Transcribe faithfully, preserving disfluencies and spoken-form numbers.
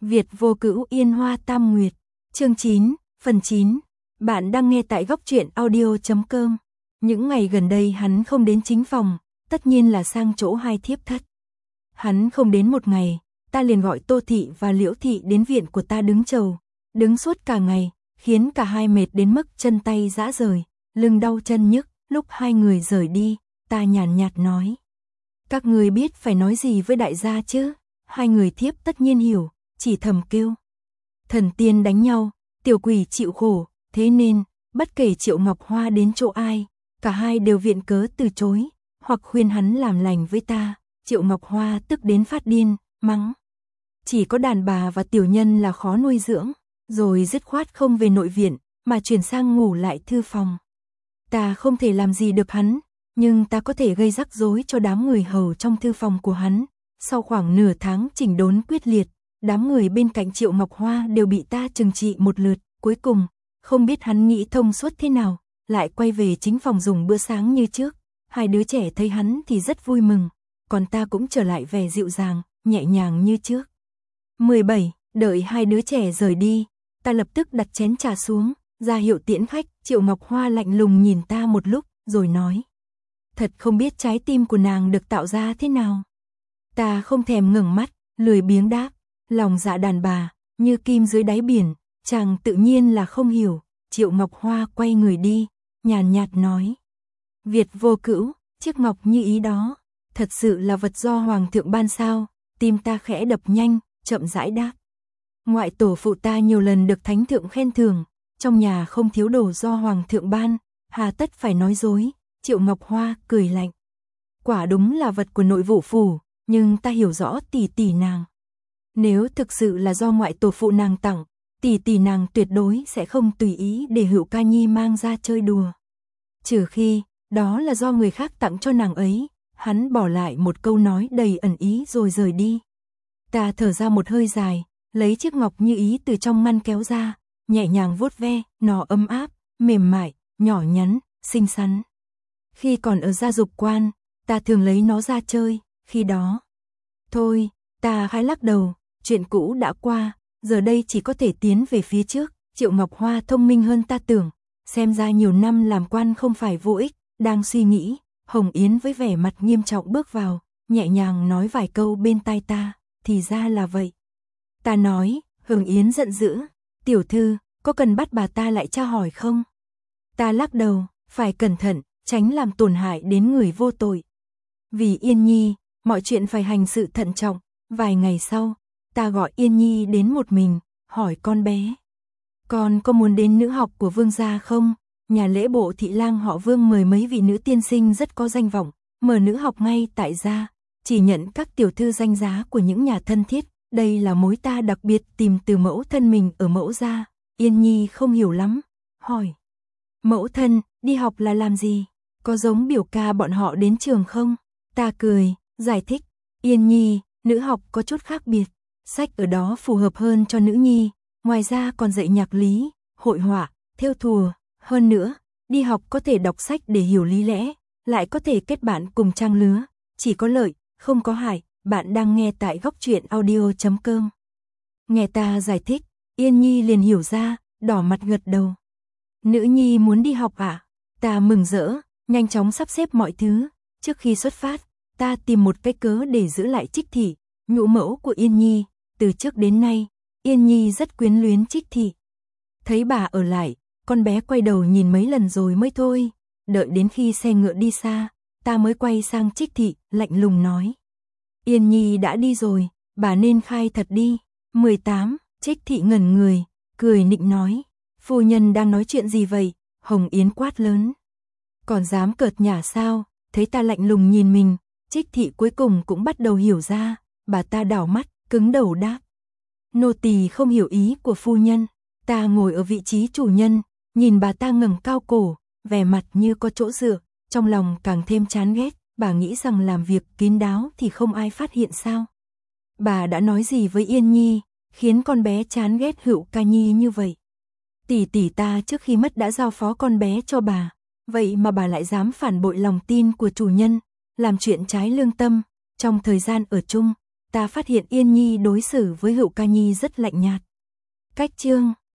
Việt vô cữu yên hoa tam nguyệt. Chương chín, phần chín. Bạn đang nghe tại góc truyện audio chấm com. Những ngày gần đây hắn không đến chính phòng, tất nhiên là sang chỗ hai thiếp thất. Hắn không đến một ngày, ta liền gọi Tô Thị và Liễu Thị đến viện của ta đứng chầu, đứng suốt cả ngày, khiến cả hai mệt đến mức chân tay rã rời, lưng đau chân nhức. Lúc hai người rời đi, ta nhàn nhạt nói: các người biết phải nói gì với đại gia chứ? Hai người thiếp tất nhiên hiểu, chỉ thầm kêu: thần tiên đánh nhau, tiểu quỷ chịu khổ. Thế nên, bất kể Triệu Ngọc Hoa đến chỗ ai, cả hai đều viện cớ từ chối, hoặc khuyên hắn làm lành với ta. Triệu Ngọc Hoa tức đến phát điên, mắng: chỉ có đàn bà và tiểu nhân là khó nuôi dưỡng, rồi dứt khoát không về nội viện, mà chuyển sang ngủ lại thư phòng. Ta không thể làm gì được hắn, nhưng ta có thể gây rắc rối cho đám người hầu trong thư phòng của hắn. Sau khoảng nửa tháng chỉnh đốn quyết liệt, đám người bên cạnh Triệu Ngọc Hoa đều bị ta trừng trị một lượt. Cuối cùng, không biết hắn nghĩ thông suốt thế nào, lại quay về chính phòng dùng bữa sáng như trước. Hai đứa trẻ thấy hắn thì rất vui mừng, còn ta cũng trở lại vẻ dịu dàng, nhẹ nhàng như trước. mười bảy. Đợi hai đứa trẻ rời đi, ta lập tức đặt chén trà xuống, ra hiệu tiễn khách. Triệu Ngọc Hoa lạnh lùng nhìn ta một lúc, rồi nói: thật không biết trái tim của nàng được tạo ra thế nào. Ta không thèm ngẩng mắt, lười biếng đáp: lòng dạ đàn bà, như kim dưới đáy biển, chàng tự nhiên là không hiểu. Triệu Ngọc Hoa quay người đi, nhàn nhạt nói: Việt vô cữu, chiếc ngọc như ý đó, thật sự là vật do Hoàng thượng ban sao? Tim ta khẽ đập nhanh, chậm rãi đáp: ngoại tổ phụ ta nhiều lần được thánh thượng khen thưởng, trong nhà không thiếu đồ do Hoàng thượng ban, hà tất phải nói dối. Triệu Ngọc Hoa cười lạnh: quả đúng là vật của nội vụ phủ, nhưng ta hiểu rõ tỷ tỷ nàng. Nếu thực sự là do ngoại tổ phụ nàng tặng, tỷ tỷ nàng tuyệt đối sẽ không tùy ý để Hữu Ca Nhi mang ra chơi đùa. Trừ khi, đó là do người khác tặng cho nàng ấy. Hắn bỏ lại một câu nói đầy ẩn ý rồi rời đi. Ta thở ra một hơi dài, lấy chiếc ngọc như ý từ trong ngăn kéo ra, nhẹ nhàng vuốt ve, nó ấm áp, mềm mại, nhỏ nhắn, xinh xắn. Khi còn ở Gia Dục Quan, ta thường lấy nó ra chơi, khi đó. Thôi, ta khẽ lắc đầu, chuyện cũ đã qua, giờ đây chỉ có thể tiến về phía trước. Triệu Ngọc Hoa thông minh hơn ta tưởng, xem ra nhiều năm làm quan không phải vô ích. Đang suy nghĩ, Hồng Yến với vẻ mặt nghiêm trọng bước vào, nhẹ nhàng nói vài câu bên tai ta: thì ra là vậy. Ta nói. Hồng Yến giận dữ: tiểu thư, có cần bắt bà ta lại tra hỏi không? Ta lắc đầu: phải cẩn thận, tránh làm tổn hại đến người vô tội. Vì Yên Nhi, mọi chuyện phải hành sự thận trọng. Vài ngày sau, ta gọi Yên Nhi đến một mình, hỏi con bé: con có muốn đến nữ học của Vương gia không? Nhà lễ bộ thị lang họ Vương mời mấy vị nữ tiên sinh rất có danh vọng, mở nữ học ngay tại gia, chỉ nhận các tiểu thư danh giá của những nhà thân thiết. Đây là mối ta đặc biệt tìm từ mẫu thân mình ở mẫu gia. Yên Nhi không hiểu lắm, hỏi: mẫu thân, đi học là làm gì? Có giống biểu ca bọn họ đến trường không? Ta cười, giải thích: Yên Nhi, nữ học có chút khác biệt, sách ở đó phù hợp hơn cho nữ nhi, ngoài ra còn dạy nhạc lý, hội họa, thêu thùa. Hơn nữa, đi học có thể đọc sách để hiểu lý lẽ, lại có thể kết bạn cùng trang lứa, chỉ có lợi, không có hại. Bạn đang nghe tại góc truyện audio chấm com. Nghe ta giải thích, Yên Nhi liền hiểu ra, đỏ mặt gật đầu. Nữ nhi muốn đi học à? Ta mừng rỡ, nhanh chóng sắp xếp mọi thứ. Trước khi xuất phát, ta tìm một cái cớ để giữ lại Trích Thị, nhũ mẫu của Yên Nhi. Từ trước đến nay, Yên Nhi rất quyến luyến Trích Thị. Thấy bà ở lại, con bé quay đầu nhìn mấy lần rồi mới thôi. Đợi đến khi xe ngựa đi xa, ta mới quay sang Trích Thị, lạnh lùng nói: Yên Nhi đã đi rồi, bà nên khai thật đi. mười tám. Trích Thị ngẩn người, cười nịnh nói: phu nhân đang nói chuyện gì vậy? Hồng Yến quát lớn: còn dám cợt nhả sao? Thấy ta lạnh lùng nhìn mình, Trích Thị cuối cùng cũng bắt đầu hiểu ra. Bà ta đảo mắt, cứng đầu đáp: nô tỳ không hiểu ý của phu nhân. Ta ngồi ở vị trí chủ nhân, nhìn bà ta ngẩng cao cổ, vẻ mặt như có chỗ dựa, trong lòng càng thêm chán ghét. Bà nghĩ rằng làm việc kín đáo thì không ai phát hiện sao? Bà đã nói gì với Yên Nhi, khiến con bé chán ghét Hữu Ca Nhi như vậy? Tỷ tỷ ta trước khi mất đã giao phó con bé cho bà, vậy mà bà lại dám phản bội lòng tin của chủ nhân, làm chuyện trái lương tâm. Trong thời gian ở chung, ta phát hiện Yên Nhi đối xử với Hữu Ca Nhi rất lạnh nhạt. Cách chương